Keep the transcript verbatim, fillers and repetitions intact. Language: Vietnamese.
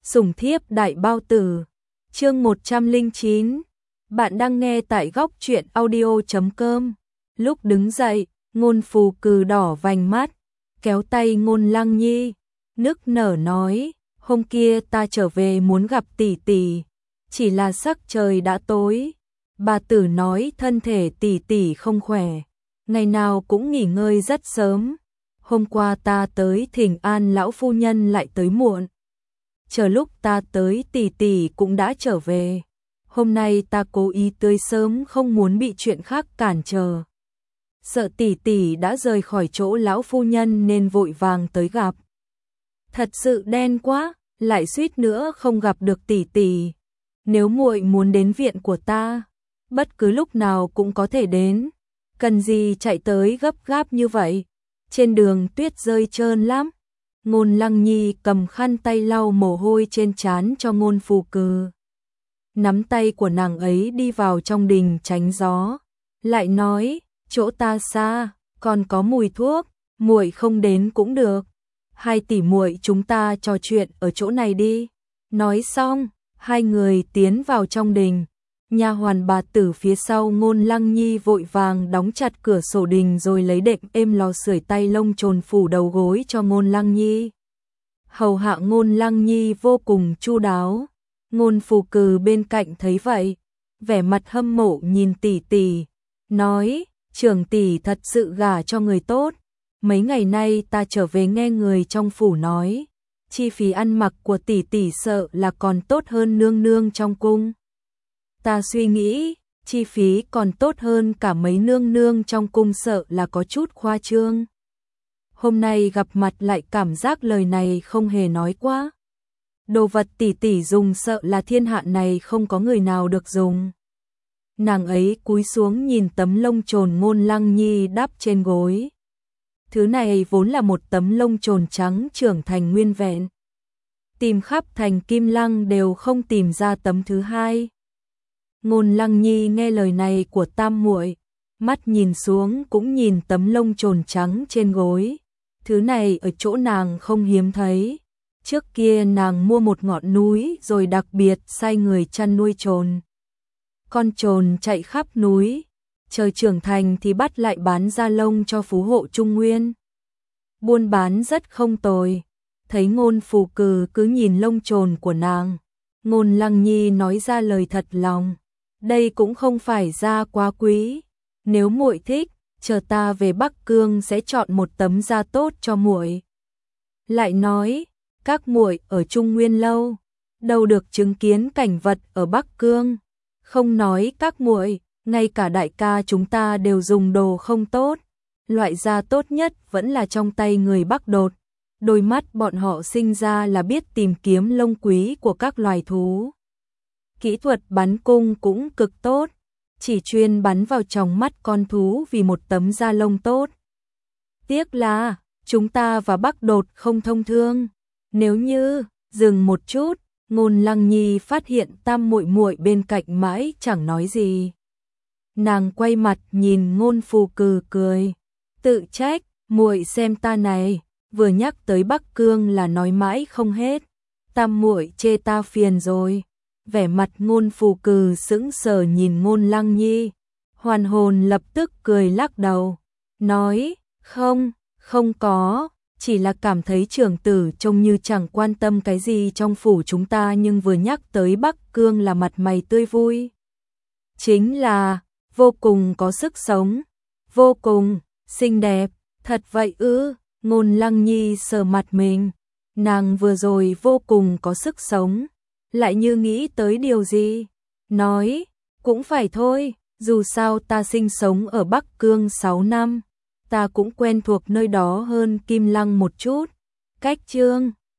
Sủng thiếp đại bao tử. Chương một trăm lẻ chín. Bạn đang nghe tại góc truyện audio chấm com. Lúc đứng dậy, Ngôn Phù Cừ đỏ vành mắt, kéo tay Ngôn Lăng Nhi, nức nở nói, hôm kia ta trở về muốn gặp tỷ tỷ, chỉ là sắc trời đã tối. Bà tử nói thân thể tỷ tỷ không khỏe, ngày nào cũng nghỉ ngơi rất sớm. Hôm qua ta tới thỉnh an lão phu nhân lại tới muộn. Chờ lúc ta tới tỷ tỷ cũng đã trở về. Hôm nay ta cố ý tới sớm không muốn bị chuyện khác cản trở. Sợ tỷ tỷ đã rời khỏi chỗ lão phu nhân nên vội vàng tới gặp. Thật sự đen quá, lại suýt nữa không gặp được tỷ tỷ. Nếu muội muốn đến viện của ta, bất cứ lúc nào cũng có thể đến. Cần gì chạy tới gấp gáp như vậy? Trên đường tuyết rơi trơn lắm. Ngôn Lăng Nhi cầm khăn tay lau mồ hôi trên trán cho Ngôn Phù Cừ. Nắm tay của nàng ấy đi vào trong đình tránh gió, lại nói, chỗ ta xa, còn có mùi thuốc, muội không đến cũng được. Hai tỷ muội chúng ta trò chuyện ở chỗ này đi. Nói xong, hai người tiến vào trong đình. Nha hoàn bà tử phía sau Ngôn Lăng Nhi vội vàng đóng chặt cửa sổ đình rồi lấy đệm êm lò sưởi tay lông trồn phủ đầu gối cho Ngôn Lăng Nhi. Hầu hạ Ngôn Lăng Nhi vô cùng chu đáo. Ngôn Phù Cừ bên cạnh thấy vậy, vẻ mặt hâm mộ nhìn tỷ tỷ, nói, trưởng tỷ thật sự gả cho người tốt. Mấy ngày nay ta trở về nghe người trong phủ nói, chi phí ăn mặc của tỷ tỷ sợ là còn tốt hơn nương nương trong cung. Ta suy nghĩ, chi phí còn tốt hơn cả mấy nương nương trong cung sợ là có chút khoa trương. Hôm nay gặp mặt lại cảm giác lời này không hề nói quá. Đồ vật tỷ tỷ dùng sợ là thiên hạ này không có người nào được dùng. Nàng ấy cúi xuống nhìn tấm lông trồn Ngôn Lăng Nhi đắp trên gối. Thứ này vốn là một tấm lông trồn trắng trưởng thành nguyên vẹn. Tìm khắp thành Kim Lăng đều không tìm ra tấm thứ hai. Ngôn Lăng Nhi nghe lời này của tam muội, mắt nhìn xuống cũng nhìn tấm lông trồn trắng trên gối. Thứ này ở chỗ nàng không hiếm thấy. Trước kia nàng mua một ngọn núi rồi đặc biệt sai người chăn nuôi trồn. Con trồn chạy khắp núi, chờ trưởng thành thì bắt lại bán da lông cho phú hộ Trung Nguyên. Buôn bán rất không tồi. Thấy Ngôn Phù Cừ cứ nhìn lông trồn của nàng, Ngôn Lăng Nhi nói ra lời thật lòng. Đây cũng không phải da quá quý. Nếu muội thích, chờ ta về Bắc Cương sẽ chọn một tấm da tốt cho muội. Lại nói, các muội ở Trung Nguyên lâu, đâu được chứng kiến cảnh vật ở Bắc Cương. Không nói các muội, ngay cả đại ca chúng ta đều dùng đồ không tốt. Loại da tốt nhất vẫn là trong tay người Bắc Đột. Đôi mắt bọn họ sinh ra là biết tìm kiếm lông quý của các loài thú. Kỹ thuật bắn cung cũng cực tốt, chỉ chuyên bắn vào trong mắt con thú vì một tấm da lông tốt. Tiếc là, chúng ta và Bắc Đột không thông thương. Nếu như, dừng một chút, Ngôn Lăng Nhi phát hiện tam muội muội bên cạnh mãi chẳng nói gì. Nàng quay mặt nhìn Ngôn Phù Cừ cười, tự trách, muội xem ta này, vừa nhắc tới Bắc Cương là nói mãi không hết. Tam muội chê ta phiền rồi. Vẻ mặt Ngôn Phù Cừ sững sờ nhìn Ngôn Lăng Nhi, hoàn hồn lập tức cười lắc đầu, nói, không, không có, chỉ là cảm thấy trưởng tử trông như chẳng quan tâm cái gì trong phủ chúng ta nhưng vừa nhắc tới Bắc Cương là mặt mày tươi vui. Chính là, vô cùng có sức sống, vô cùng, xinh đẹp, thật vậy ư? Ngôn Lăng Nhi sờ mặt mình, nàng vừa rồi vô cùng có sức sống. Lại như nghĩ tới điều gì, nói, cũng phải thôi, dù sao ta sinh sống ở Bắc Cương sáu năm, ta cũng quen thuộc nơi đó hơn Kim Lăng một chút. Cách chương